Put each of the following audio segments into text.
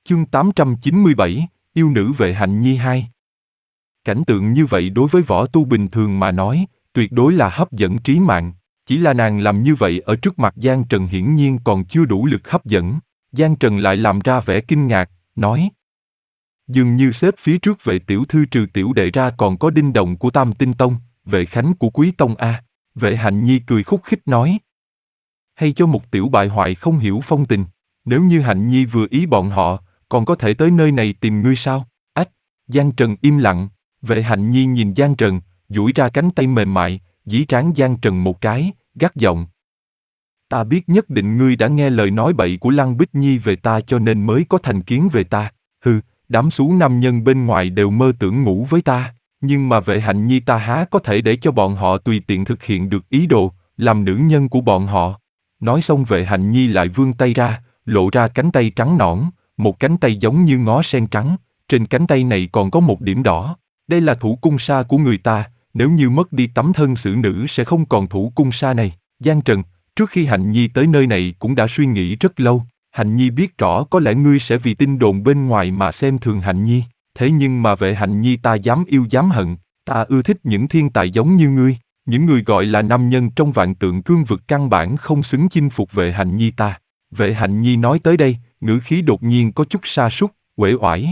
Chương 897, Yêu nữ vệ hạnh nhi 2. Cảnh tượng như vậy đối với võ tu bình thường mà nói, tuyệt đối là hấp dẫn trí mạng. Chỉ là nàng làm như vậy ở trước mặt Giang Trần hiển nhiên còn chưa đủ lực hấp dẫn. Giang Trần lại làm ra vẻ kinh ngạc, nói: dường như xếp phía trước vệ tiểu thư trừ tiểu đệ ra còn có Đinh Đồng của Tam Tinh Tông, vệ Khánh của Quý Tông a. Vệ hạnh nhi cười khúc khích nói: hay cho một tiểu bại hoại không hiểu phong tình, nếu như hạnh nhi vừa ý bọn họ, còn có thể tới nơi này tìm ngươi sao? Ách! Giang Trần im lặng. Vệ hạnh nhi nhìn Giang Trần, duỗi ra cánh tay mềm mại, dí trán Giang Trần một cái, gắt giọng: ta biết nhất định ngươi đã nghe lời nói bậy của Lăng Bích Nhi về ta cho nên mới có thành kiến về ta. Hừ, đám xú nam nhân bên ngoài đều mơ tưởng ngủ với ta, nhưng mà vệ hạnh nhi ta há có thể để cho bọn họ tùy tiện thực hiện được ý đồ, làm nữ nhân của bọn họ. Nói xong vệ hạnh nhi lại vươn tay ra, lộ ra cánh tay trắng nõn, một cánh tay giống như ngó sen trắng, trên cánh tay này còn có một điểm đỏ. Đây là thủ cung sa của người ta, nếu như mất đi tấm thân xử nữ sẽ không còn thủ cung sa này. Giang Trần, trước khi hạnh nhi tới nơi này cũng đã suy nghĩ rất lâu. Hạnh nhi biết rõ có lẽ ngươi sẽ vì tin đồn bên ngoài mà xem thường hạnh nhi, thế nhưng mà vệ hạnh nhi ta dám yêu dám hận, ta ưa thích những thiên tài giống như ngươi. Những người gọi là nam nhân trong vạn tượng cương vực căn bản không xứng chinh phục vệ hạnh nhi ta. Vệ hạnh nhi nói tới đây, ngữ khí đột nhiên có chút sa sút, uể oải.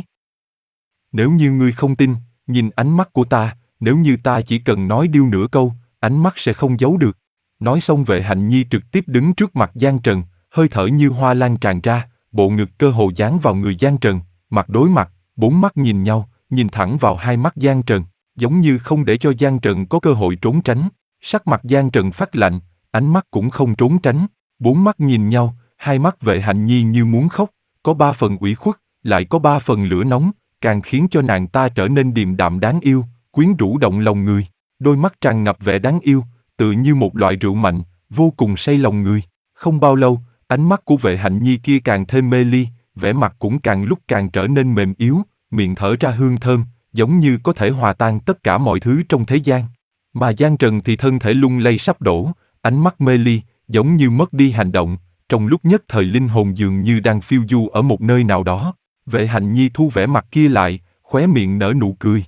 Nếu như ngươi không tin, nhìn ánh mắt của ta, nếu như ta chỉ cần nói điêu nửa câu, ánh mắt sẽ không giấu được. Nói xong vệ hạnh nhi trực tiếp đứng trước mặt Giang Trần, hơi thở như hoa lan tràn ra, bộ ngực cơ hồ dán vào người Giang Trần, mặt đối mặt, bốn mắt nhìn nhau, nhìn thẳng vào hai mắt Giang Trần, giống như không để cho Giang Trần có cơ hội trốn tránh. Sắc mặt Giang Trần phát lạnh, ánh mắt cũng không trốn tránh, bốn mắt nhìn nhau, hai mắt vệ hạnh nhi như muốn khóc, có ba phần ủy khuất, lại có ba phần lửa nóng, càng khiến cho nàng ta trở nên điềm đạm đáng yêu, quyến rũ động lòng người. Đôi mắt tràn ngập vẻ đáng yêu, tựa như một loại rượu mạnh, vô cùng say lòng người. Không bao lâu, ánh mắt của vệ hạnh nhi kia càng thêm mê ly, vẻ mặt cũng càng lúc càng trở nên mềm yếu, miệng thở ra hương thơm, giống như có thể hòa tan tất cả mọi thứ trong thế gian. Mà Giang Trần thì thân thể lung lay sắp đổ, ánh mắt mê ly, giống như mất đi hành động, trong lúc nhất thời linh hồn dường như đang phiêu du ở một nơi nào đó. Vệ hạnh nhi thu vẻ mặt kia lại, khóe miệng nở nụ cười.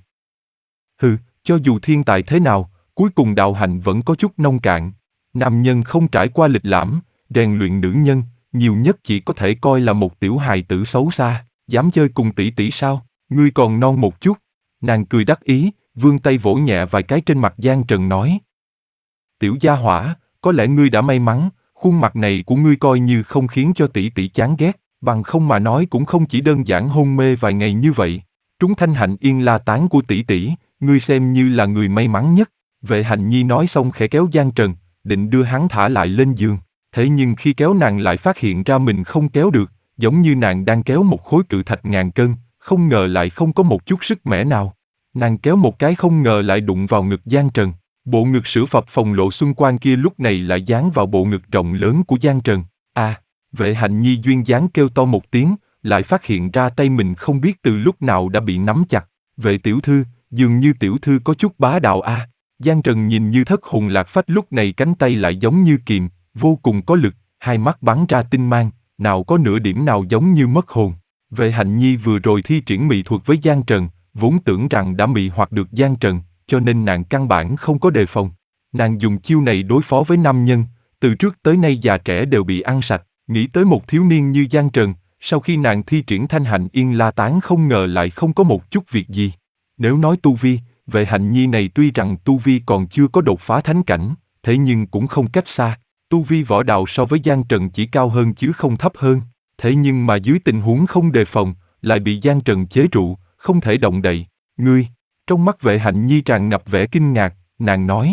Hừ, cho dù thiên tài thế nào, cuối cùng đạo hạnh vẫn có chút nông cạn. Nam nhân không trải qua lịch lãm, rèn luyện nữ nhân, nhiều nhất chỉ có thể coi là một tiểu hài tử xấu xa, dám chơi cùng tỷ tỷ sao, ngươi còn non một chút. Nàng cười đắc ý, vươn tay vỗ nhẹ vài cái trên mặt Giang Trần nói: tiểu gia hỏa, có lẽ ngươi đã may mắn, khuôn mặt này của ngươi coi như không khiến cho tỷ tỷ chán ghét, bằng không mà nói cũng không chỉ đơn giản hôn mê vài ngày như vậy. Trúng thanh hạnh yên la tán của tỷ tỷ, ngươi xem như là người may mắn nhất. Vệ hạnh nhi nói xong khẽ kéo Giang Trần, định đưa hắn thả lại lên giường. Thế nhưng khi kéo nàng lại phát hiện ra mình không kéo được, giống như nàng đang kéo một khối cự thạch ngàn cân, không ngờ lại không có một chút sức mẻ nào. Nàng kéo một cái không ngờ lại đụng vào ngực Giang Trần. Bộ ngực sữa phập phồng lộ xuân quang kia lúc này lại dán vào bộ ngực rộng lớn của Giang Trần. À, vệ hạnh nhi duyên dáng kêu to một tiếng, lại phát hiện ra tay mình không biết từ lúc nào đã bị nắm chặt. Vệ tiểu thư, dường như tiểu thư có chút bá đạo à. Giang Trần nhìn như thất hồn lạc phách, lúc này cánh tay lại giống như kìm, vô cùng có lực, hai mắt bắn ra tinh mang, nào có nửa điểm nào giống như mất hồn. Vệ hạnh nhi vừa rồi thi triển mị thuật với Giang Trần, vốn tưởng rằng đã mị hoặc được Giang Trần, cho nên nàng căn bản không có đề phòng. Nàng dùng chiêu này đối phó với nam nhân, từ trước tới nay già trẻ đều bị ăn sạch, nghĩ tới một thiếu niên như Giang Trần, sau khi nàng thi triển thanh hạnh yên la tán không ngờ lại không có một chút việc gì. Nếu nói tu vi, vệ hạnh nhi này tuy rằng tu vi còn chưa có đột phá thánh cảnh, thế nhưng cũng không cách xa. Tu vi võ đạo so với Giang Trần chỉ cao hơn chứ không thấp hơn. Thế nhưng mà dưới tình huống không đề phòng, lại bị Giang Trần chế trụ, không thể động đậy. Ngươi, trong mắt vệ hạnh nhi tràn ngập vẻ kinh ngạc, nàng nói: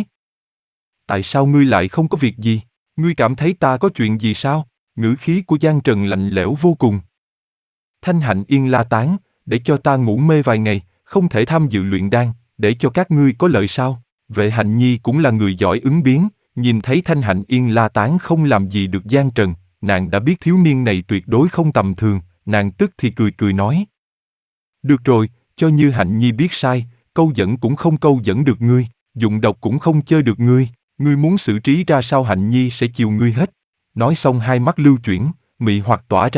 tại sao ngươi lại không có việc gì? Ngươi cảm thấy ta có chuyện gì sao? Ngữ khí của Giang Trần lạnh lẽo vô cùng. Thanh hạnh yên la tán, để cho ta ngủ mê vài ngày, không thể tham dự luyện đan, để cho các ngươi có lợi sao? Vệ hạnh nhi cũng là người giỏi ứng biến, nhìn thấy thanh hạnh yên la tán không làm gì được Giang Trần, nàng đã biết thiếu niên này tuyệt đối không tầm thường, nàng tức thì cười cười nói: được rồi, cho như hạnh nhi biết sai, câu dẫn cũng không câu dẫn được ngươi, dụng độc cũng không chơi được ngươi, ngươi muốn xử trí ra sao hạnh nhi sẽ chiều ngươi hết. Nói xong hai mắt lưu chuyển, mị hoặc tỏa ra,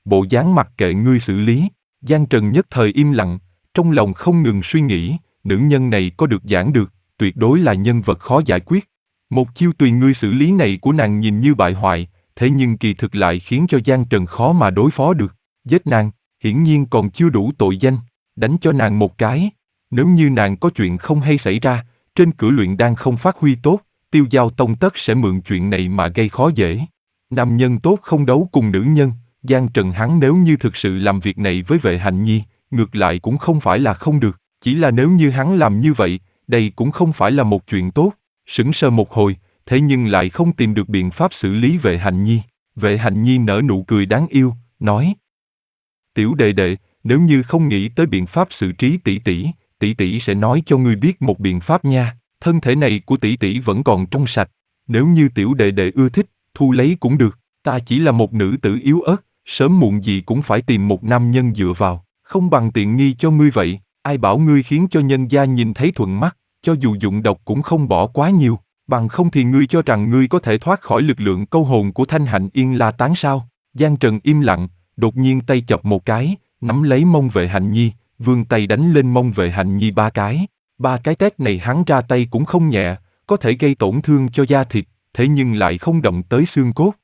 bộ dáng mặc kệ ngươi xử lý. Giang Trần nhất thời im lặng, trong lòng không ngừng suy nghĩ, nữ nhân này có được giảng được, tuyệt đối là nhân vật khó giải quyết. Một chiêu tùy ngươi xử lý này của nàng nhìn như bại hoại, thế nhưng kỳ thực lại khiến cho Giang Trần khó mà đối phó được. Giết nàng, hiển nhiên còn chưa đủ tội danh, đánh cho nàng một cái. Nếu như nàng có chuyện không hay xảy ra, trên cửa luyện đan không phát huy tốt, Tiêu Giao Tông tất sẽ mượn chuyện này mà gây khó dễ. Nam nhân tốt không đấu cùng nữ nhân, Giang Trần hắn nếu như thực sự làm việc này với Vệ Hạnh Nhi, ngược lại cũng không phải là không được, chỉ là nếu như hắn làm như vậy, đây cũng không phải là một chuyện tốt. Sững sờ một hồi, thế nhưng lại không tìm được biện pháp xử lý Vệ Hạnh Nhi. Vệ Hạnh Nhi nở nụ cười đáng yêu, nói: Tiểu đệ đệ, nếu như không nghĩ tới biện pháp xử trí tỷ tỷ sẽ nói cho ngươi biết một biện pháp nha. Thân thể này của tỷ tỷ vẫn còn trong sạch, nếu như tiểu đệ đệ ưa thích, thu lấy cũng được. Ta chỉ là một nữ tử yếu ớt, sớm muộn gì cũng phải tìm một nam nhân dựa vào, không bằng tiện nghi cho ngươi vậy. Ai bảo ngươi khiến cho nhân gia nhìn thấy thuận mắt, cho dù dụng độc cũng không bỏ quá nhiều, bằng không thì ngươi cho rằng ngươi có thể thoát khỏi lực lượng câu hồn của Thanh Hạnh Yên La Tán sao? Giang Trần im lặng, đột nhiên tay chập một cái, nắm lấy mông Vệ Hạnh Nhi, vươn tay đánh lên mông Vệ Hạnh Nhi 3 cái. 3 cái tát này hắn ra tay cũng không nhẹ, có thể gây tổn thương cho da thịt, thế nhưng lại không động tới xương cốt.